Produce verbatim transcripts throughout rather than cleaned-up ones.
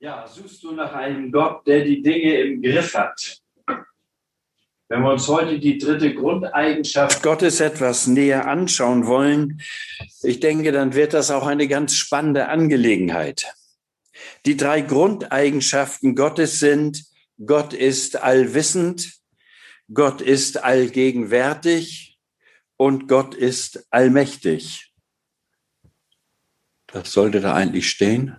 Ja, suchst du nach einem Gott, der die Dinge im Griff hat? Wenn wir uns heute die dritte Grundeigenschaft Gottes etwas näher anschauen wollen, ich denke, dann wird das auch eine ganz spannende Angelegenheit. Die drei Grundeigenschaften Gottes sind: Gott ist allwissend, Gott ist allgegenwärtig und Gott ist allmächtig. Das sollte da eigentlich stehen.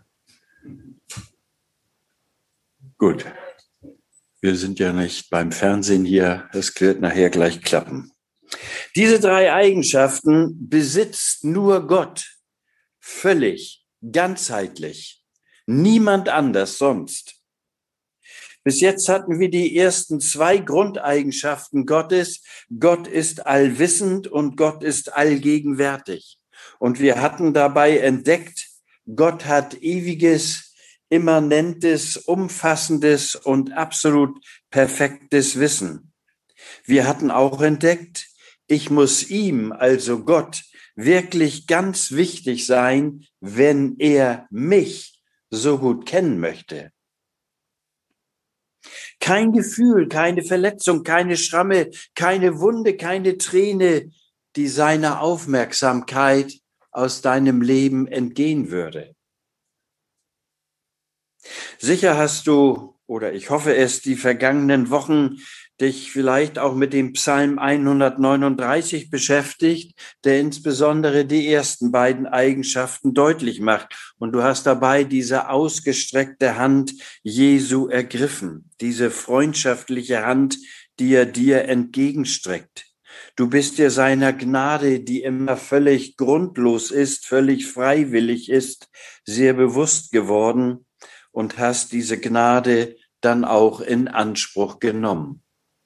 Gut. Wir sind ja nicht beim Fernsehen hier. Es wird nachher gleich klappen. Diese drei Eigenschaften besitzt nur Gott. Völlig, ganzheitlich. Niemand anders sonst. Bis jetzt hatten wir die ersten zwei Grundeigenschaften Gottes. Gott ist allwissend und Gott ist allgegenwärtig. Und wir hatten dabei entdeckt, Gott hat ewiges, immanentes, umfassendes und absolut perfektes Wissen. Wir hatten auch entdeckt, ich muss ihm, also Gott, wirklich ganz wichtig sein, wenn er mich so gut kennen möchte. Kein Gefühl, keine Verletzung, keine Schramme, keine Wunde, keine Träne, die seiner Aufmerksamkeit aus deinem Leben entgehen würde. Sicher hast du, oder ich hoffe es, die vergangenen Wochen dich vielleicht auch mit dem Psalm hundertneununddreißig beschäftigt, der insbesondere die ersten beiden Eigenschaften deutlich macht. Und du hast dabei diese ausgestreckte Hand Jesu ergriffen, diese freundschaftliche Hand, die er dir entgegenstreckt. Du bist dir seiner Gnade, die immer völlig grundlos ist, völlig freiwillig ist, sehr bewusst geworden und hast diese Gnade dann auch in Anspruch genommen.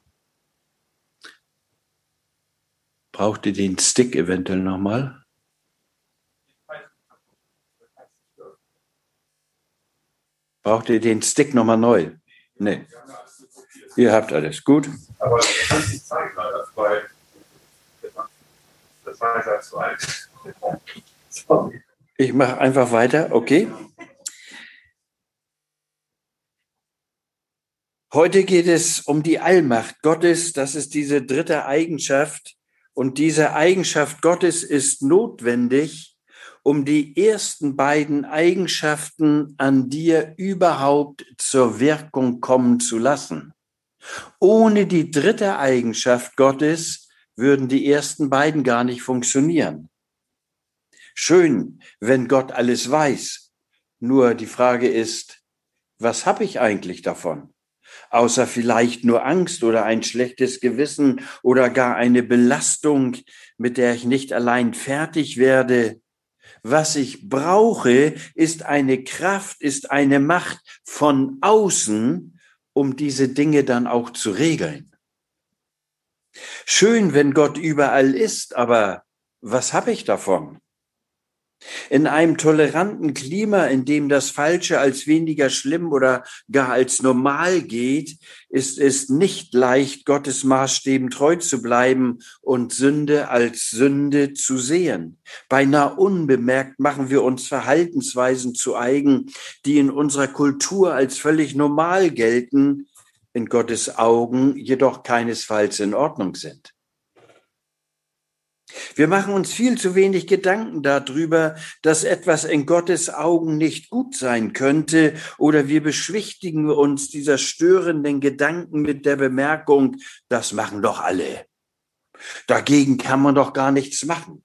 Braucht ihr den Stick eventuell nochmal? Braucht ihr den Stick nochmal neu? Nee. Ihr habt alles. Gut. Aber ich kann es nicht zeigen, weil das war ja zu alt. Sorry. Ich mache einfach weiter, okay? Heute geht es um die Allmacht Gottes. Das ist diese dritte Eigenschaft. Und diese Eigenschaft Gottes ist notwendig, um die ersten beiden Eigenschaften an dir überhaupt zur Wirkung kommen zu lassen. Ohne die dritte Eigenschaft Gottes würden die ersten beiden gar nicht funktionieren. Schön, wenn Gott alles weiß. Nur die Frage ist, was habe ich eigentlich davon? Außer vielleicht nur Angst oder ein schlechtes Gewissen oder gar eine Belastung, mit der ich nicht allein fertig werde. Was ich brauche, ist eine Kraft, ist eine Macht von außen, um diese Dinge dann auch zu regeln. Schön, wenn Gott überall ist, aber was habe ich davon? In einem toleranten Klima, in dem das Falsche als weniger schlimm oder gar als normal geht, ist es nicht leicht, Gottes Maßstäben treu zu bleiben und Sünde als Sünde zu sehen. Beinahe unbemerkt machen wir uns Verhaltensweisen zu eigen, die in unserer Kultur als völlig normal gelten, in Gottes Augen jedoch keinesfalls in Ordnung sind. Wir machen uns viel zu wenig Gedanken darüber, dass etwas in Gottes Augen nicht gut sein könnte, oder wir beschwichtigen uns dieser störenden Gedanken mit der Bemerkung, das machen doch alle. Dagegen kann man doch gar nichts machen.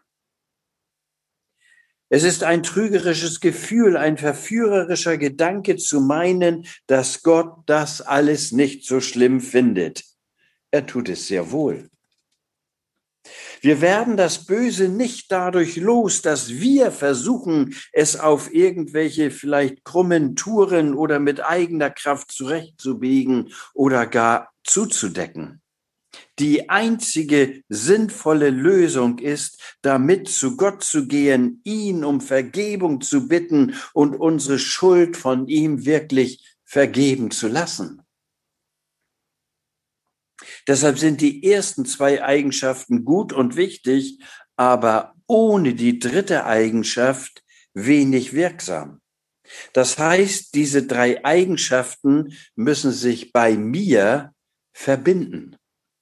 Es ist ein trügerisches Gefühl, ein verführerischer Gedanke zu meinen, dass Gott das alles nicht so schlimm findet. Er tut es sehr wohl. Wir werden das Böse nicht dadurch los, dass wir versuchen, es auf irgendwelche vielleicht krummen Touren oder mit eigener Kraft zurechtzubiegen oder gar zuzudecken. Die einzige sinnvolle Lösung ist, damit zu Gott zu gehen, ihn um Vergebung zu bitten und unsere Schuld von ihm wirklich vergeben zu lassen. Deshalb sind die ersten zwei Eigenschaften gut und wichtig, aber ohne die dritte Eigenschaft wenig wirksam. Das heißt, diese drei Eigenschaften müssen sich bei mir verbinden.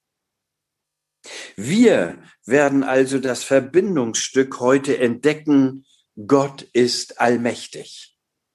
Wir werden also das Verbindungsstück heute entdecken: Gott ist allmächtig.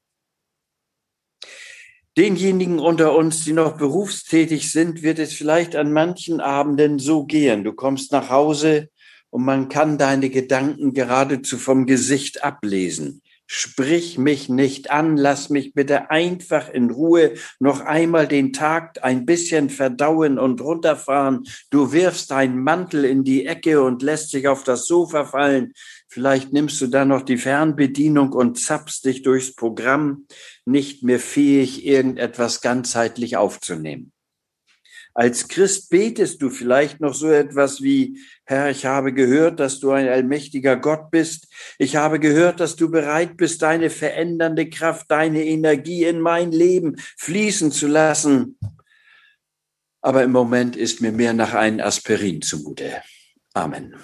Denjenigen unter uns, die noch berufstätig sind, wird es vielleicht an manchen Abenden so gehen. Du kommst nach Hause und man kann deine Gedanken geradezu vom Gesicht ablesen. Sprich mich nicht an, lass mich bitte einfach in Ruhe noch einmal den Tag ein bisschen verdauen und runterfahren. Du wirfst deinen Mantel in die Ecke und lässt dich auf das Sofa fallen. Vielleicht nimmst du dann noch die Fernbedienung und zappst dich durchs Programm, nicht mehr fähig, irgendetwas ganzheitlich aufzunehmen. Als Christ betest du vielleicht noch so etwas wie: Herr, ich habe gehört, dass du ein allmächtiger Gott bist. Ich habe gehört, dass du bereit bist, deine verändernde Kraft, deine Energie in mein Leben fließen zu lassen. Aber im Moment ist mir mehr nach einem Aspirin zumute. Amen.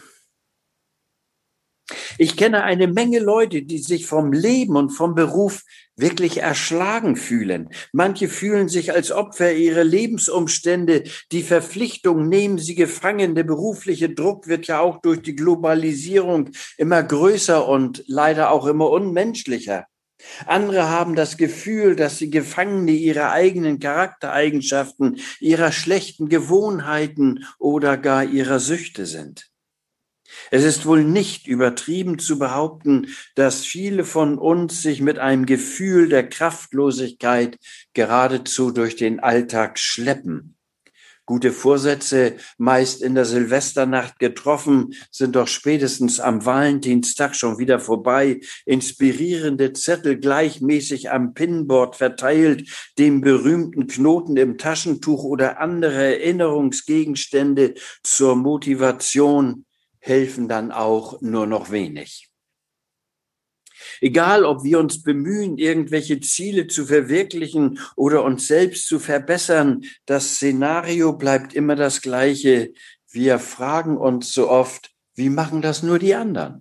Ich kenne eine Menge Leute, die sich vom Leben und vom Beruf wirklich erschlagen fühlen. Manche fühlen sich als Opfer ihrer Lebensumstände. Die Verpflichtung nehmen sie gefangen. Der berufliche Druck wird ja auch durch die Globalisierung immer größer und leider auch immer unmenschlicher. Andere haben das Gefühl, dass sie Gefangene ihrer eigenen Charaktereigenschaften, ihrer schlechten Gewohnheiten oder gar ihrer Süchte sind. Es ist wohl nicht übertrieben zu behaupten, dass viele von uns sich mit einem Gefühl der Kraftlosigkeit geradezu durch den Alltag schleppen. Gute Vorsätze, meist in der Silvesternacht getroffen, sind doch spätestens am Valentinstag schon wieder vorbei. Inspirierende Zettel gleichmäßig am Pinboard verteilt, dem berühmten Knoten im Taschentuch oder andere Erinnerungsgegenstände zur Motivation helfen dann auch nur noch wenig. Egal, ob wir uns bemühen, irgendwelche Ziele zu verwirklichen oder uns selbst zu verbessern, das Szenario bleibt immer das gleiche. Wir fragen uns so oft: Wie machen das nur die anderen?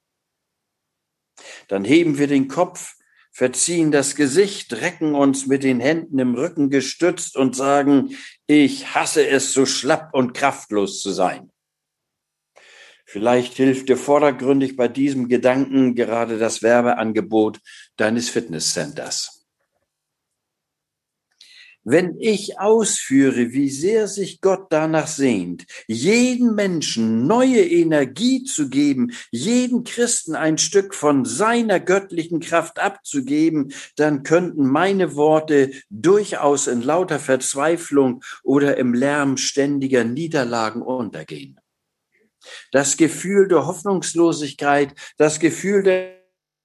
Dann heben wir den Kopf, verziehen das Gesicht, recken uns mit den Händen im Rücken gestützt und sagen: Ich hasse es, so schlapp und kraftlos zu sein. Vielleicht hilft dir vordergründig bei diesem Gedanken gerade das Werbeangebot deines Fitnesscenters. Wenn ich ausführe, wie sehr sich Gott danach sehnt, jeden Menschen neue Energie zu geben, jeden Christen ein Stück von seiner göttlichen Kraft abzugeben, dann könnten meine Worte durchaus in lauter Verzweiflung oder im Lärm ständiger Niederlagen untergehen. Das Gefühl der Hoffnungslosigkeit, das Gefühl der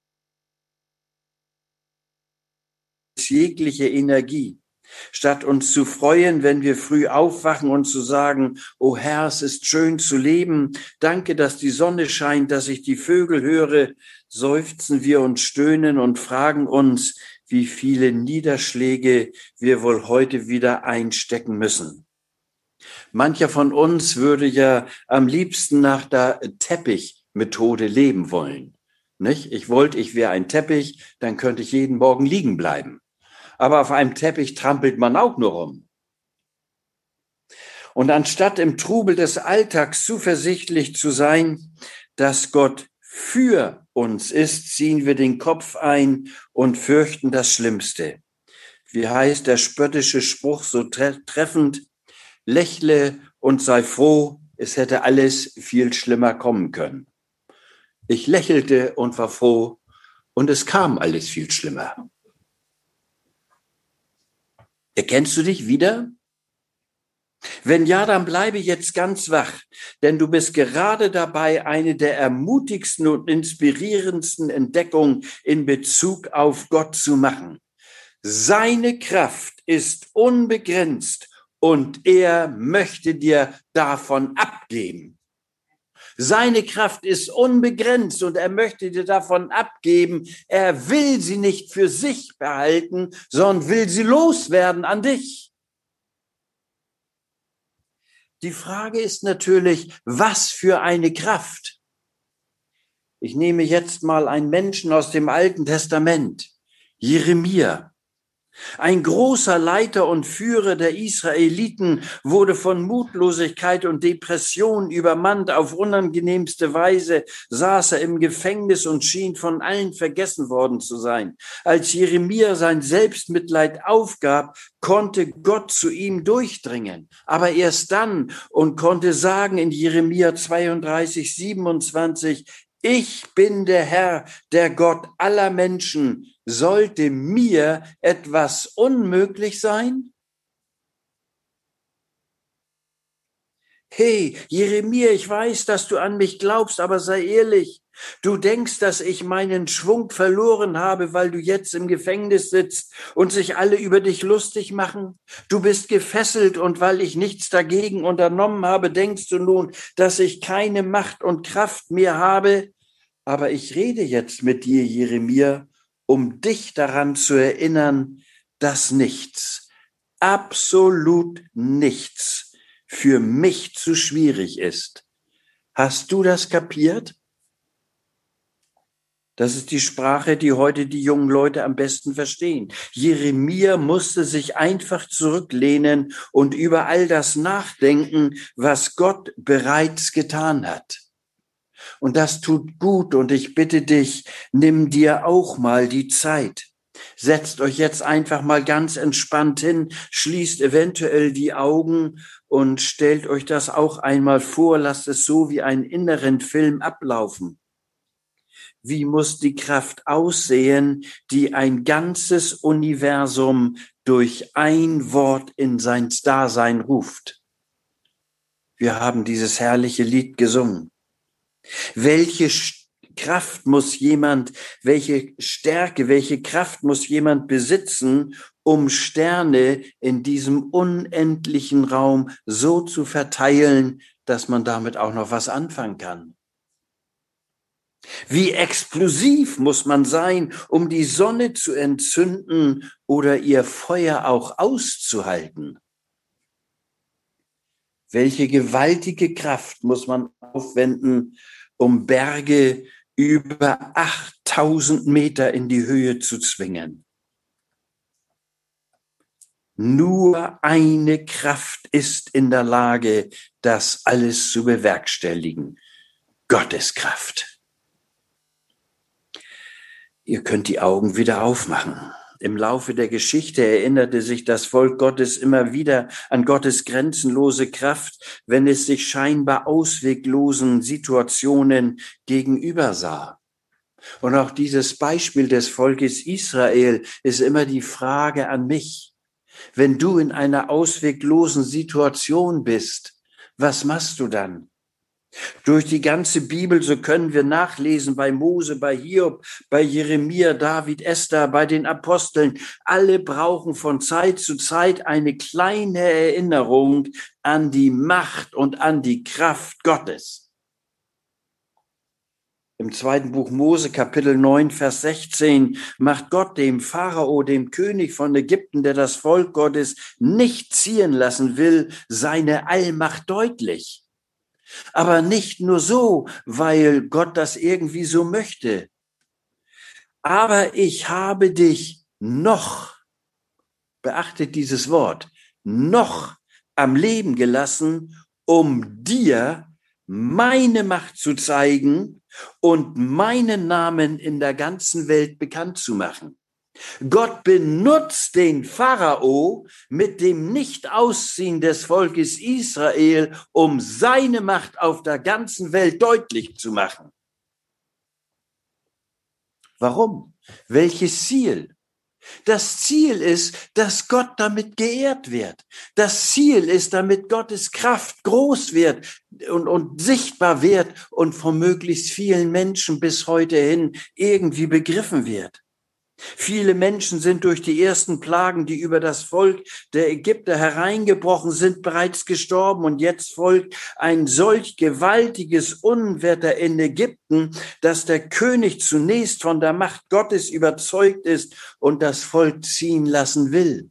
jegliche Energie. Statt uns zu freuen, wenn wir früh aufwachen und zu sagen: O Herr, es ist schön zu leben, danke, dass die Sonne scheint, dass ich die Vögel höre, seufzen wir und stöhnen und fragen uns, wie viele Niederschläge wir wohl heute wieder einstecken müssen. Mancher von uns würde ja am liebsten nach der Teppichmethode leben wollen. Nicht? Ich wollte, ich wäre ein Teppich, dann könnte ich jeden Morgen liegen bleiben. Aber auf einem Teppich trampelt man auch nur rum. Und anstatt im Trubel des Alltags zuversichtlich zu sein, dass Gott für uns ist, ziehen wir den Kopf ein und fürchten das Schlimmste. Wie heißt der spöttische Spruch so tre- treffend? Lächle und sei froh, es hätte alles viel schlimmer kommen können. Ich lächelte und war froh und es kam alles viel schlimmer. Erkennst du dich wieder? Wenn ja, dann bleibe jetzt ganz wach, denn du bist gerade dabei, eine der ermutigsten und inspirierendsten Entdeckungen in Bezug auf Gott zu machen. Seine Kraft ist unbegrenzt und er möchte dir davon abgeben. Seine Kraft ist unbegrenzt und er möchte dir davon abgeben. Er will sie nicht für sich behalten, sondern will sie loswerden an dich. Die Frage ist natürlich, was für eine Kraft? Ich nehme jetzt mal einen Menschen aus dem Alten Testament. Jeremia, ein großer Leiter und Führer der Israeliten, wurde von Mutlosigkeit und Depression übermannt. Auf unangenehmste Weise saß er im Gefängnis und schien von allen vergessen worden zu sein. Als Jeremia sein Selbstmitleid aufgab, konnte Gott zu ihm durchdringen. Aber erst dann und konnte sagen in Jeremia zweiunddreißig, siebenundzwanzig, ich bin der Herr, der Gott aller Menschen. Sollte mir etwas unmöglich sein? Hey, Jeremia, ich weiß, dass du an mich glaubst, aber sei ehrlich. Du denkst, dass ich meinen Schwung verloren habe, weil du jetzt im Gefängnis sitzt und sich alle über dich lustig machen? Du bist gefesselt und weil ich nichts dagegen unternommen habe, denkst du nun, dass ich keine Macht und Kraft mehr habe? Aber ich rede jetzt mit dir, Jeremia, um dich daran zu erinnern, dass nichts, absolut nichts für mich zu schwierig ist. Hast du das kapiert? Das ist die Sprache, die heute die jungen Leute am besten verstehen. Jeremia musste sich einfach zurücklehnen und über all das nachdenken, was Gott bereits getan hat. Und das tut gut und ich bitte dich, nimm dir auch mal die Zeit. Setzt euch jetzt einfach mal ganz entspannt hin, schließt eventuell die Augen und stellt euch das auch einmal vor, lasst es so wie einen inneren Film ablaufen. Wie muss die Kraft aussehen, die ein ganzes Universum durch ein Wort in sein Dasein ruft? Wir haben dieses herrliche Lied gesungen. Welche Kraft muss jemand, welche Stärke, welche Kraft muss jemand besitzen, um Sterne in diesem unendlichen Raum so zu verteilen, dass man damit auch noch was anfangen kann? Wie explosiv muss man sein, um die Sonne zu entzünden oder ihr Feuer auch auszuhalten? Welche gewaltige Kraft muss man aufwenden, um Berge über achttausend Meter in die Höhe zu zwingen? Nur eine Kraft ist in der Lage, das alles zu bewerkstelligen. Gottes Kraft. Ihr könnt die Augen wieder aufmachen. Im Laufe der Geschichte erinnerte sich das Volk Gottes immer wieder an Gottes grenzenlose Kraft, wenn es sich scheinbar ausweglosen Situationen gegenüber sah. Und auch dieses Beispiel des Volkes Israel ist immer die Frage an mich. Wenn du in einer ausweglosen Situation bist, was machst du dann? Durch die ganze Bibel, so können wir nachlesen bei Mose, bei Hiob, bei Jeremia, David, Esther, bei den Aposteln. Alle brauchen von Zeit zu Zeit eine kleine Erinnerung an die Macht und an die Kraft Gottes. Im zweiten Buch Mose, Kapitel neun, Vers sechzehn, macht Gott dem Pharao, dem König von Ägypten, der das Volk Gottes nicht ziehen lassen will, seine Allmacht deutlich. Aber nicht nur so, weil Gott das irgendwie so möchte. Aber ich habe dich noch, beachtet dieses Wort, noch am Leben gelassen, um dir meine Macht zu zeigen und meinen Namen in der ganzen Welt bekannt zu machen. Gott benutzt den Pharao mit dem Nichtausziehen des Volkes Israel, um seine Macht auf der ganzen Welt deutlich zu machen. Warum? Welches Ziel? Das Ziel ist, dass Gott damit geehrt wird. Das Ziel ist, damit Gottes Kraft groß wird und, und sichtbar wird und von möglichst vielen Menschen bis heute hin irgendwie begriffen wird. Viele Menschen sind durch die ersten Plagen, die über das Volk der Ägypter hereingebrochen sind, bereits gestorben. Und jetzt folgt ein solch gewaltiges Unwetter in Ägypten, dass der König zunächst von der Macht Gottes überzeugt ist und das Volk ziehen lassen will.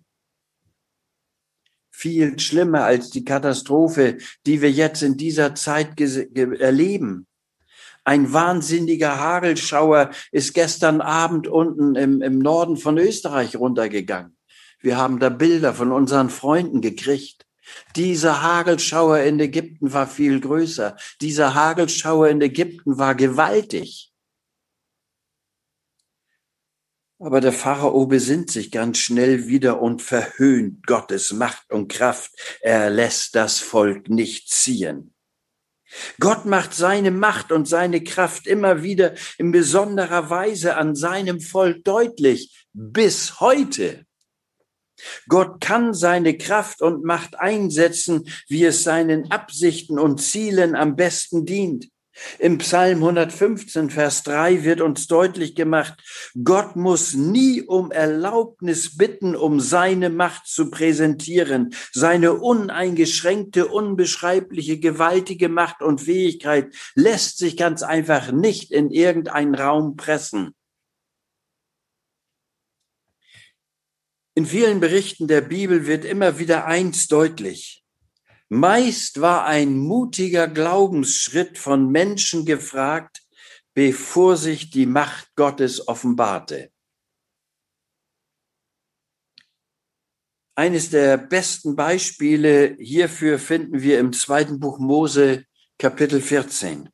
Viel schlimmer als die Katastrophe, die wir jetzt in dieser Zeit erleben. Ein wahnsinniger Hagelschauer ist gestern Abend unten im, im Norden von Österreich runtergegangen. Wir haben da Bilder von unseren Freunden gekriegt. Dieser Hagelschauer in Ägypten war viel größer. Dieser Hagelschauer in Ägypten war gewaltig. Aber der Pharao besinnt sich ganz schnell wieder und verhöhnt Gottes Macht und Kraft. Er lässt das Volk nicht ziehen. Gott macht seine Macht und seine Kraft immer wieder in besonderer Weise an seinem Volk deutlich, bis heute. Gott kann seine Kraft und Macht einsetzen, wie es seinen Absichten und Zielen am besten dient. Im Psalm hundertfünfzehn, Vers drei wird uns deutlich gemacht, Gott muss nie um Erlaubnis bitten, um seine Macht zu präsentieren. Seine uneingeschränkte, unbeschreibliche, gewaltige Macht und Fähigkeit lässt sich ganz einfach nicht in irgendeinen Raum pressen. In vielen Berichten der Bibel wird immer wieder eins deutlich. Meist war ein mutiger Glaubensschritt von Menschen gefragt, bevor sich die Macht Gottes offenbarte. Eines der besten Beispiele hierfür finden wir im zweiten Buch Mose, Kapitel vierzehn.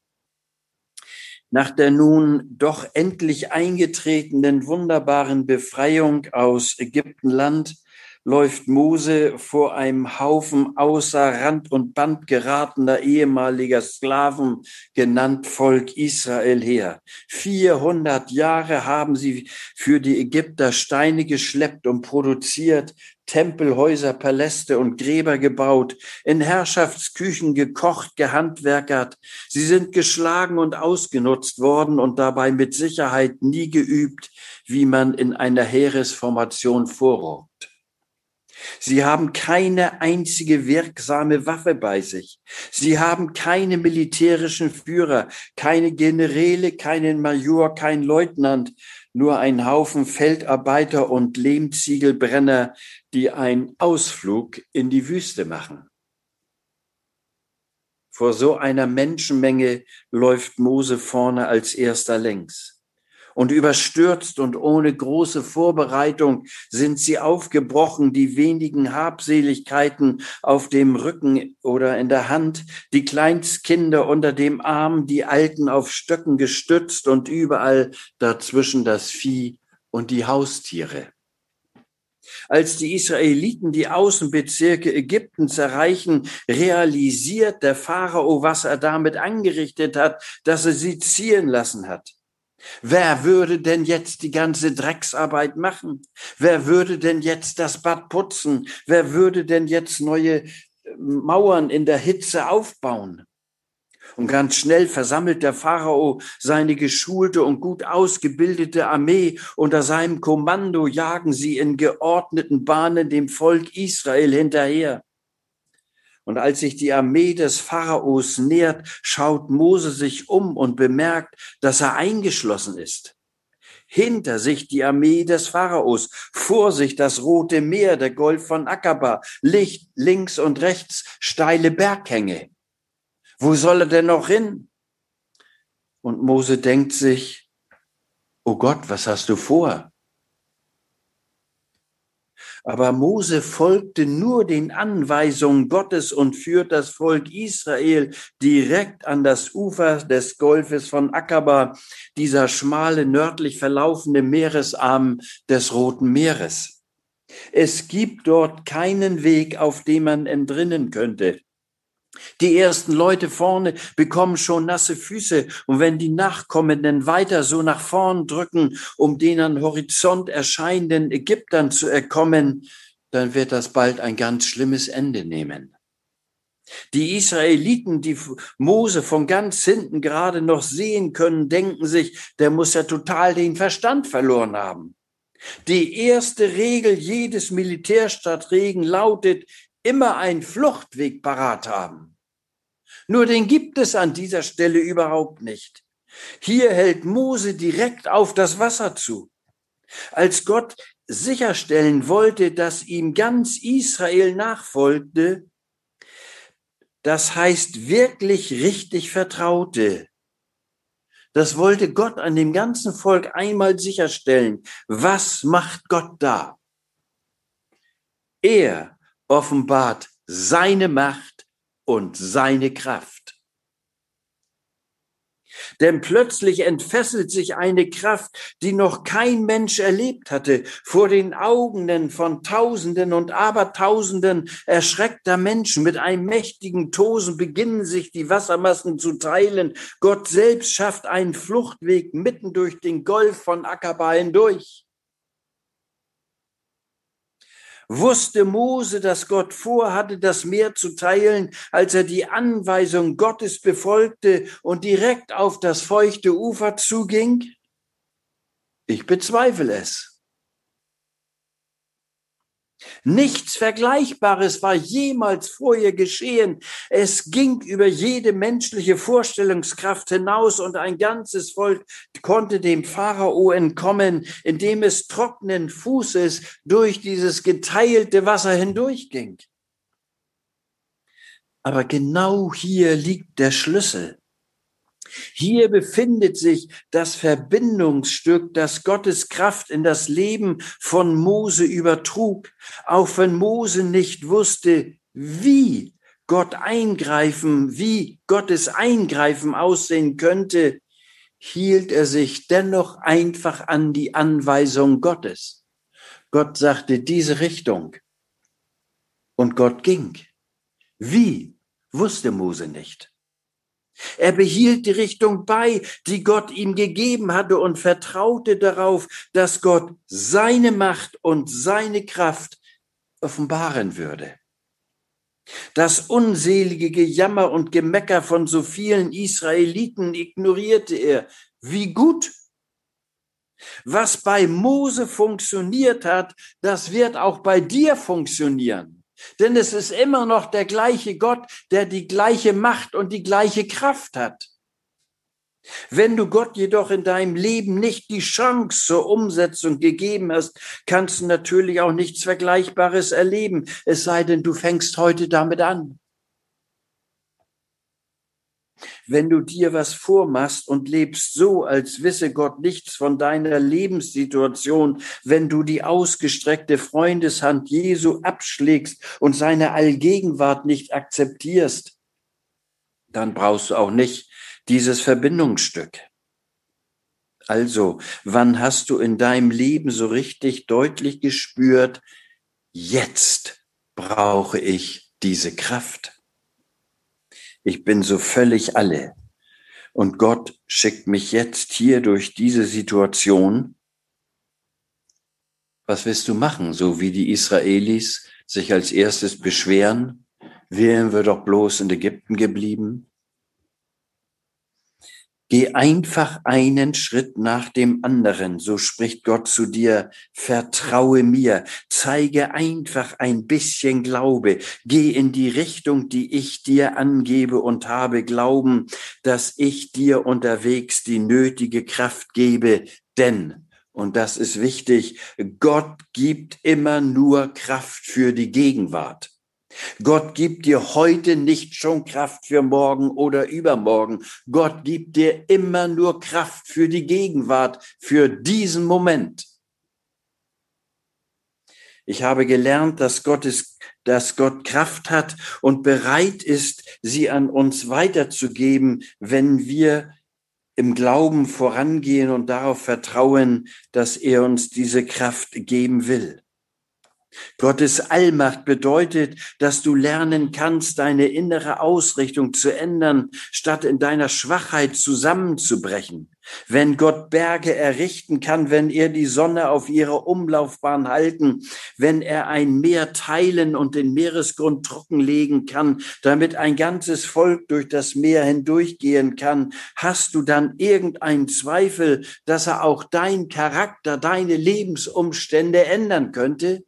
Nach der nun doch endlich eingetretenen wunderbaren Befreiung aus Ägyptenland läuft Mose vor einem Haufen außer Rand und Band geratener ehemaliger Sklaven, genannt Volk Israel, her. vierhundert Jahre haben sie für die Ägypter Steine geschleppt und produziert, Tempelhäuser, Paläste und Gräber gebaut, in Herrschaftsküchen gekocht, gehandwerkert. Sie sind geschlagen und ausgenutzt worden und dabei mit Sicherheit nie geübt, wie man in einer Heeresformation vorrückt. Sie haben keine einzige wirksame Waffe bei sich. Sie haben keine militärischen Führer, keine Generäle, keinen Major, kein Leutnant, nur ein Haufen Feldarbeiter und Lehmziegelbrenner, die einen Ausflug in die Wüste machen. Vor so einer Menschenmenge läuft Mose vorne als erster längs. Und überstürzt und ohne große Vorbereitung sind sie aufgebrochen, die wenigen Habseligkeiten auf dem Rücken oder in der Hand, die Kleinstkinder unter dem Arm, die Alten auf Stöcken gestützt und überall dazwischen das Vieh und die Haustiere. Als die Israeliten die Außenbezirke Ägyptens erreichen, realisiert der Pharao, was er damit angerichtet hat, dass er sie ziehen lassen hat. Wer würde denn jetzt die ganze Drecksarbeit machen? Wer würde denn jetzt das Bad putzen? Wer würde denn jetzt neue Mauern in der Hitze aufbauen? Und ganz schnell versammelt der Pharao seine geschulte und gut ausgebildete Armee. Unter seinem Kommando jagen sie in geordneten Bahnen dem Volk Israel hinterher. Und als sich die Armee des Pharaos nähert, schaut Mose sich um und bemerkt, dass er eingeschlossen ist. Hinter sich die Armee des Pharaos, vor sich das Rote Meer, der Golf von Akaba, Licht links und rechts steile Berghänge. Wo soll er denn noch hin? Und Mose denkt sich, oh Gott, was hast du vor? Aber Mose folgte nur den Anweisungen Gottes und führt das Volk Israel direkt an das Ufer des Golfes von Akaba, dieser schmale, nördlich verlaufende Meeresarm des Roten Meeres. Es gibt dort keinen Weg, auf dem man entrinnen könnte. Die ersten Leute vorne bekommen schon nasse Füße und wenn die Nachkommenden weiter so nach vorn drücken, um den am Horizont erscheinenden Ägyptern zu erkommen, dann wird das bald ein ganz schlimmes Ende nehmen. Die Israeliten, die Mose von ganz hinten gerade noch sehen können, denken sich, der muss ja total den Verstand verloren haben. Die erste Regel jedes Militärstrategen lautet, immer einen Fluchtweg parat haben. Nur den gibt es an dieser Stelle überhaupt nicht. Hier hält Mose direkt auf das Wasser zu. Als Gott sicherstellen wollte, dass ihm ganz Israel nachfolgte, das heißt wirklich richtig vertraute, Das wollte Gott an dem ganzen Volk einmal sicherstellen. Was macht Gott da? Er offenbart seine Macht und seine Kraft. Denn plötzlich entfesselt sich eine Kraft, die noch kein Mensch erlebt hatte. Vor den Augen von Tausenden und Abertausenden erschreckter Menschen mit einem mächtigen Tosen beginnen sich die Wassermassen zu teilen. Gott selbst schafft einen Fluchtweg mitten durch den Golf von Akaba hindurch. Wusste Mose, dass Gott vorhatte, das Meer zu teilen, als er die Anweisung Gottes befolgte und direkt auf das feuchte Ufer zuging? Ich bezweifle es. Nichts Vergleichbares war jemals vorher geschehen. Es ging über jede menschliche Vorstellungskraft hinaus und ein ganzes Volk konnte dem Pharao entkommen, indem es trockenen Fußes durch dieses geteilte Wasser hindurchging. Aber genau hier liegt der Schlüssel. Hier befindet sich das Verbindungsstück, das Gottes Kraft in das Leben von Mose übertrug. Auch wenn Mose nicht wusste, wie Gott eingreifen, wie Gottes Eingreifen aussehen könnte, hielt er sich dennoch einfach an die Anweisung Gottes. Gott sagte diese Richtung und Gott ging. Wie, wusste Mose nicht. Er behielt die Richtung bei, die Gott ihm gegeben hatte und vertraute darauf, dass Gott seine Macht und seine Kraft offenbaren würde. Das unselige Gejammer und Gemecker von so vielen Israeliten ignorierte er. Wie gut! Was bei Mose funktioniert hat, das wird auch bei dir funktionieren. Denn es ist immer noch der gleiche Gott, der die gleiche Macht und die gleiche Kraft hat. Wenn du Gott jedoch in deinem Leben nicht die Chance zur Umsetzung gegeben hast, kannst du natürlich auch nichts Vergleichbares erleben, es sei denn, du fängst heute damit an. Wenn du dir was vormachst und lebst so, als wisse Gott nichts von deiner Lebenssituation, wenn du die ausgestreckte Freundeshand Jesu abschlägst und seine Allgegenwart nicht akzeptierst, dann brauchst du auch nicht dieses Verbindungsstück. Also, wann hast du in deinem Leben so richtig deutlich gespürt, jetzt brauche ich diese Kraft? Ich bin so völlig alle. Und Gott schickt mich jetzt hier durch diese Situation. Was willst du machen? So wie die Israelis sich als erstes beschweren, wären wir doch bloß in Ägypten geblieben. Geh einfach einen Schritt nach dem anderen, so spricht Gott zu dir. Vertraue mir, zeige einfach ein bisschen Glaube. Geh in die Richtung, die ich dir angebe und habe Glauben, dass ich dir unterwegs die nötige Kraft gebe. Denn, und das ist wichtig, Gott gibt immer nur Kraft für die Gegenwart. Gott gibt dir heute nicht schon Kraft für morgen oder übermorgen. Gott gibt dir immer nur Kraft für die Gegenwart, für diesen Moment. Ich habe gelernt, dass Gott, ist, dass Gott Kraft hat und bereit ist, sie an uns weiterzugeben, wenn wir im Glauben vorangehen und darauf vertrauen, dass er uns diese Kraft geben will. Gottes Allmacht bedeutet, dass du lernen kannst, deine innere Ausrichtung zu ändern, statt in deiner Schwachheit zusammenzubrechen. Wenn Gott Berge errichten kann, wenn er die Sonne auf ihrer Umlaufbahn halten, wenn er ein Meer teilen und den Meeresgrund trockenlegen kann, damit ein ganzes Volk durch das Meer hindurchgehen kann, hast du dann irgendeinen Zweifel, dass er auch deinen Charakter, deine Lebensumstände ändern könnte?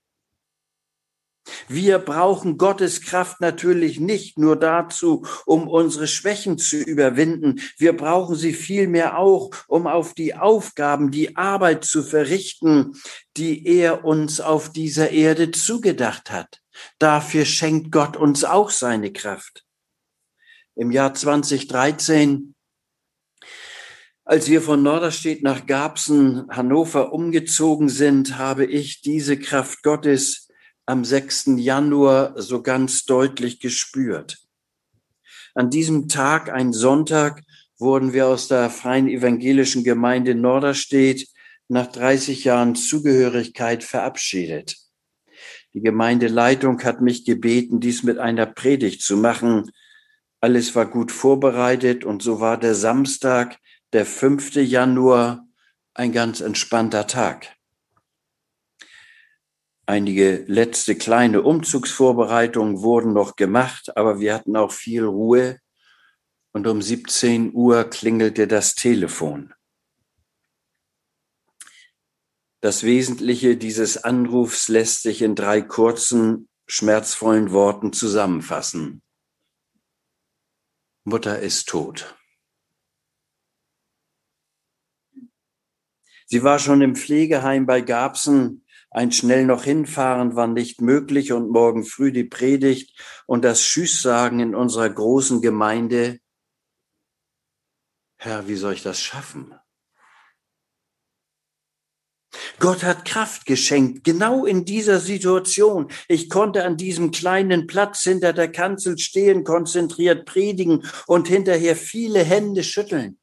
Wir brauchen Gottes Kraft natürlich nicht nur dazu, um unsere Schwächen zu überwinden. Wir brauchen sie vielmehr auch, um auf die Aufgaben, die Arbeit zu verrichten, die er uns auf dieser Erde zugedacht hat. Dafür schenkt Gott uns auch seine Kraft. Im Jahr zwanzig dreizehn Als wir von Norderstedt nach Garbsen, Hannover umgezogen sind, habe ich diese Kraft Gottes am sechsten Januar so ganz deutlich gespürt. An diesem Tag, ein Sonntag, wurden wir aus der Freien Evangelischen Gemeinde Norderstedt nach dreißig Jahren Zugehörigkeit verabschiedet. Die Gemeindeleitung hat mich gebeten, dies mit einer Predigt zu machen. Alles war gut vorbereitet und so war der Samstag, der fünfte Januar, ein ganz entspannter Tag. Einige letzte kleine Umzugsvorbereitungen wurden noch gemacht, aber wir hatten auch viel Ruhe und um siebzehn Uhr klingelte das Telefon. Das Wesentliche dieses Anrufs lässt sich in drei kurzen, schmerzvollen Worten zusammenfassen. Mutter ist tot. Sie war schon im Pflegeheim bei Garbsen. Ein schnell noch hinfahren war nicht möglich und morgen früh die Predigt und das Tschüss-Sagen in unserer großen Gemeinde. Herr, wie soll ich das schaffen? Gott hat Kraft geschenkt, genau in dieser Situation. Ich konnte an diesem kleinen Platz hinter der Kanzel stehen, konzentriert predigen und hinterher viele Hände schütteln.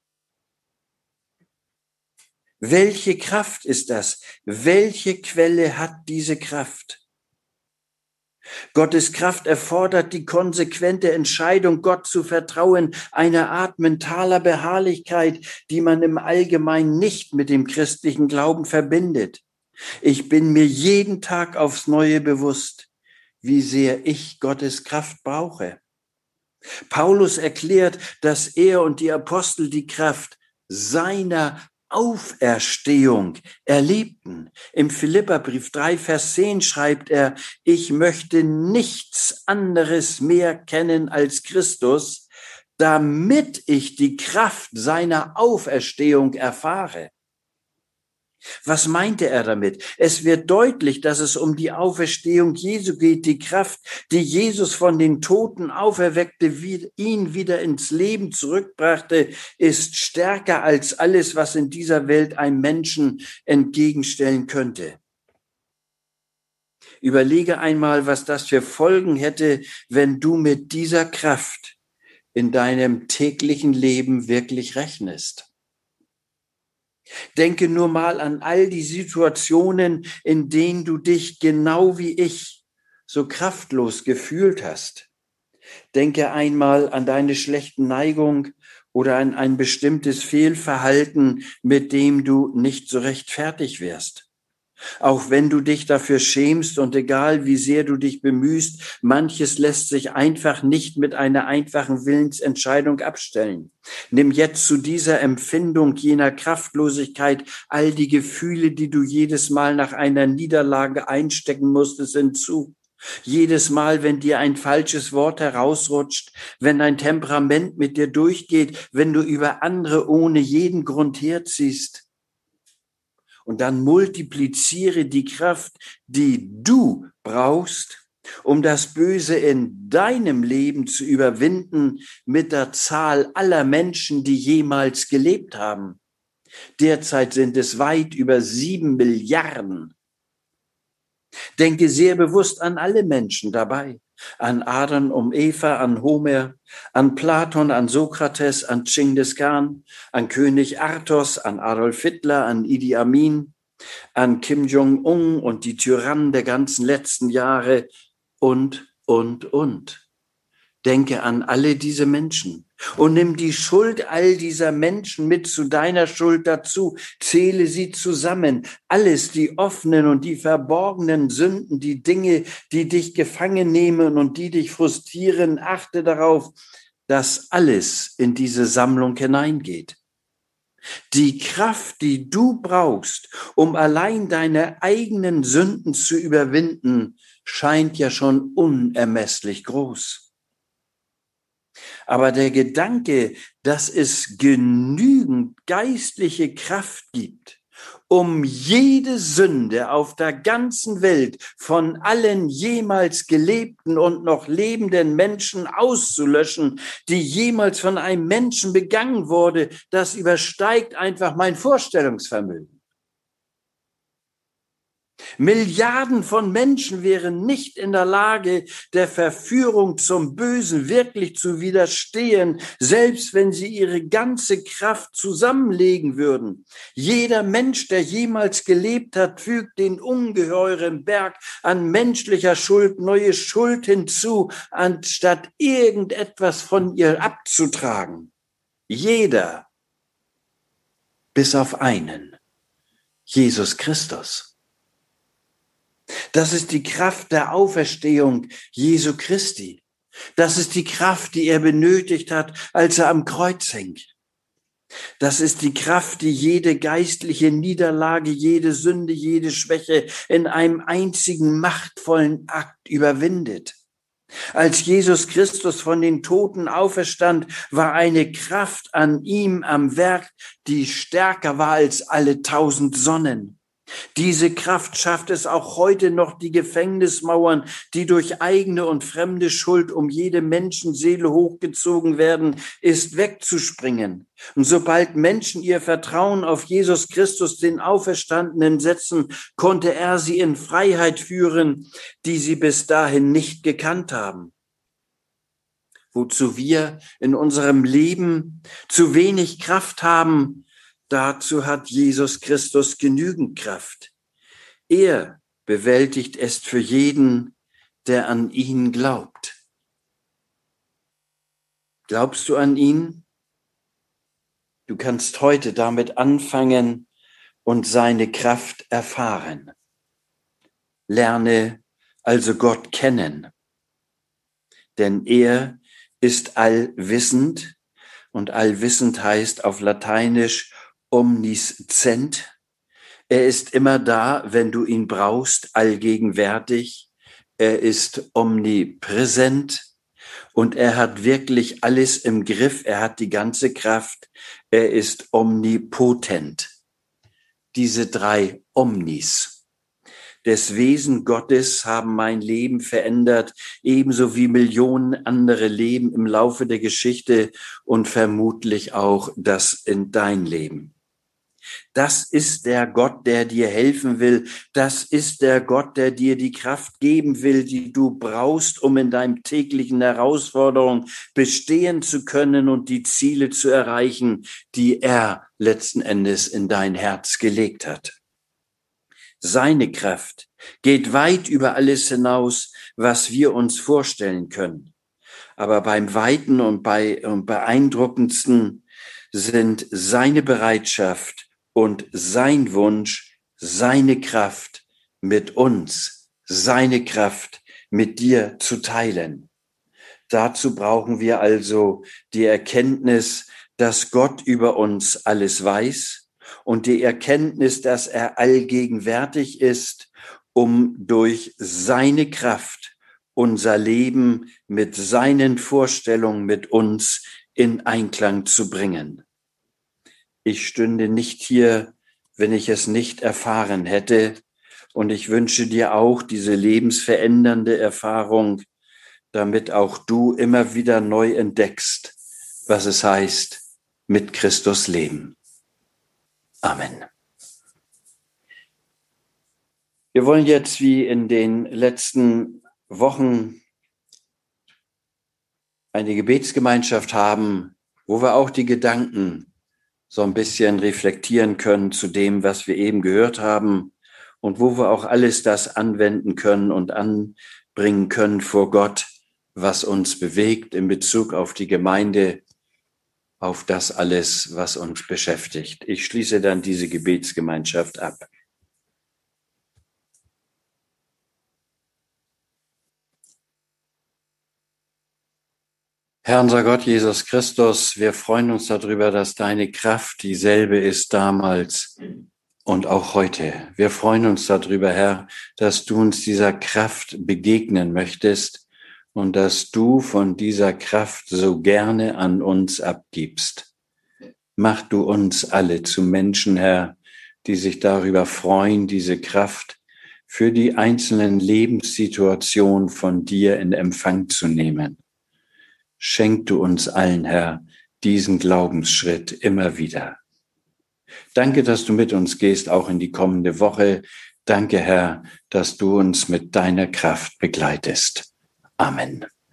Welche Kraft ist das? Welche Quelle hat diese Kraft? Gottes Kraft erfordert die konsequente Entscheidung, Gott zu vertrauen, eine Art mentaler Beharrlichkeit, die man im Allgemeinen nicht mit dem christlichen Glauben verbindet. Ich bin mir jeden Tag aufs Neue bewusst, wie sehr ich Gottes Kraft brauche. Paulus erklärt, dass er und die Apostel die Kraft seiner Auferstehung erlebten. Im Philipperbrief drei, Vers zehn schreibt er, ich möchte nichts anderes mehr kennen als Christus, damit ich die Kraft seiner Auferstehung erfahre. Was meinte er damit? Es wird deutlich, dass es um die Auferstehung Jesu geht, die Kraft, die Jesus von den Toten auferweckte, ihn wieder ins Leben zurückbrachte, ist stärker als alles, was in dieser Welt einem Menschen entgegenstellen könnte. Überlege einmal, was das für Folgen hätte, wenn du mit dieser Kraft in deinem täglichen Leben wirklich rechnest. Denke nur mal an all die Situationen, in denen du dich genau wie ich so kraftlos gefühlt hast. Denke einmal an deine schlechten Neigungen oder an ein bestimmtes Fehlverhalten, mit dem du nicht so recht fertig wärst. Auch wenn du dich dafür schämst und egal wie sehr du dich bemühst, manches lässt sich einfach nicht mit einer einfachen Willensentscheidung abstellen. Nimm jetzt zu dieser Empfindung jener Kraftlosigkeit all die Gefühle, die du jedes Mal nach einer Niederlage einstecken musstest, hinzu. Jedes Mal, wenn dir ein falsches Wort herausrutscht, wenn dein Temperament mit dir durchgeht, wenn du über andere ohne jeden Grund herziehst. Und dann multipliziere die Kraft, die du brauchst, um das Böse in deinem Leben zu überwinden, mit der Zahl aller Menschen, die jemals gelebt haben. Derzeit sind es weit über sieben Milliarden. Denke sehr bewusst an alle Menschen dabei. An Adam um Eva, an Homer, an Platon, an Sokrates, an Genghis Khan, an König Arthos, an Adolf Hitler, an Idi Amin, an Kim Jong-un und die Tyrannen der ganzen letzten Jahre und, und, und. Denke an alle diese Menschen und nimm die Schuld all dieser Menschen mit zu deiner Schuld dazu. Zähle sie zusammen. Alles, die offenen und die verborgenen Sünden, die Dinge, die dich gefangen nehmen und die dich frustrieren. Achte darauf, dass alles in diese Sammlung hineingeht. Die Kraft, die du brauchst, um allein deine eigenen Sünden zu überwinden, scheint ja schon unermesslich groß. Aber der Gedanke, dass es genügend geistliche Kraft gibt, um jede Sünde auf der ganzen Welt von allen jemals gelebten und noch lebenden Menschen auszulöschen, die jemals von einem Menschen begangen wurde. Das übersteigt einfach mein Vorstellungsvermögen. Milliarden von Menschen wären nicht in der Lage, der Verführung zum Bösen wirklich zu widerstehen, selbst wenn sie ihre ganze Kraft zusammenlegen würden. Jeder Mensch, der jemals gelebt hat, fügt den ungeheuren Berg an menschlicher Schuld neue Schuld hinzu, anstatt irgendetwas von ihr abzutragen. Jeder, bis auf einen, Jesus Christus. Das ist die Kraft der Auferstehung Jesu Christi. Das ist die Kraft, die er benötigt hat, als er am Kreuz hing. Das ist die Kraft, die jede geistliche Niederlage, jede Sünde, jede Schwäche in einem einzigen machtvollen Akt überwindet. Als Jesus Christus von den Toten auferstand, war eine Kraft an ihm am Werk, die stärker war als alle tausend Sonnen. Diese Kraft schafft es auch heute noch, die Gefängnismauern, die durch eigene und fremde Schuld um jede Menschenseele hochgezogen werden, ist wegzuspringen. Und sobald Menschen ihr Vertrauen auf Jesus Christus, den Auferstandenen, setzen, konnte er sie in Freiheit führen, die sie bis dahin nicht gekannt haben. Wozu wir in unserem Leben zu wenig Kraft haben, dazu hat Jesus Christus genügend Kraft. Er bewältigt es für jeden, der an ihn glaubt. Glaubst du an ihn? Du kannst heute damit anfangen und seine Kraft erfahren. Lerne also Gott kennen, denn er ist allwissend und allwissend heißt auf Lateinisch omniscient. Er ist immer da, wenn du ihn brauchst, allgegenwärtig. Er ist omnipräsent und er hat wirklich alles im Griff. Er hat die ganze Kraft. Er ist omnipotent. Diese drei Omnis des Wesen Gottes haben mein Leben verändert, ebenso wie Millionen andere Leben im Laufe der Geschichte und vermutlich auch das in dein Leben. Das ist der Gott, der dir helfen will. Das ist der Gott, der dir die Kraft geben will, die du brauchst, um in deinem täglichen Herausforderung bestehen zu können und die Ziele zu erreichen, die er letzten Endes in dein Herz gelegt hat. Seine Kraft geht weit über alles hinaus, was wir uns vorstellen können. Aber beim Weiten und bei und beeindruckendsten sind seine Bereitschaft und sein Wunsch, seine Kraft mit uns, seine Kraft mit dir zu teilen. Dazu brauchen wir also die Erkenntnis, dass Gott über uns alles weiß, und die Erkenntnis, dass er allgegenwärtig ist, um durch seine Kraft unser Leben mit seinen Vorstellungen mit uns in Einklang zu bringen. Ich stünde nicht hier, wenn ich es nicht erfahren hätte. Und ich wünsche dir auch diese lebensverändernde Erfahrung, damit auch du immer wieder neu entdeckst, was es heißt, mit Christus leben. Amen. Wir wollen jetzt wie in den letzten Wochen eine Gebetsgemeinschaft haben, wo wir auch die Gedanken so ein bisschen reflektieren können zu dem, was wir eben gehört haben und wo wir auch alles das anwenden können und anbringen können vor Gott, was uns bewegt in Bezug auf die Gemeinde, auf das alles, was uns beschäftigt. Ich schließe dann diese Gebetsgemeinschaft ab. Herr unser Gott, Jesus Christus, wir freuen uns darüber, dass deine Kraft dieselbe ist damals und auch heute. Wir freuen uns darüber, Herr, dass du uns dieser Kraft begegnen möchtest und dass du von dieser Kraft so gerne an uns abgibst. Mach du uns alle zu Menschen, Herr, die sich darüber freuen, diese Kraft für die einzelnen Lebenssituationen von dir in Empfang zu nehmen. Schenk du uns allen, Herr, diesen Glaubensschritt immer wieder. Danke, dass du mit uns gehst, auch in die kommende Woche. Danke, Herr, dass du uns mit deiner Kraft begleitest. Amen.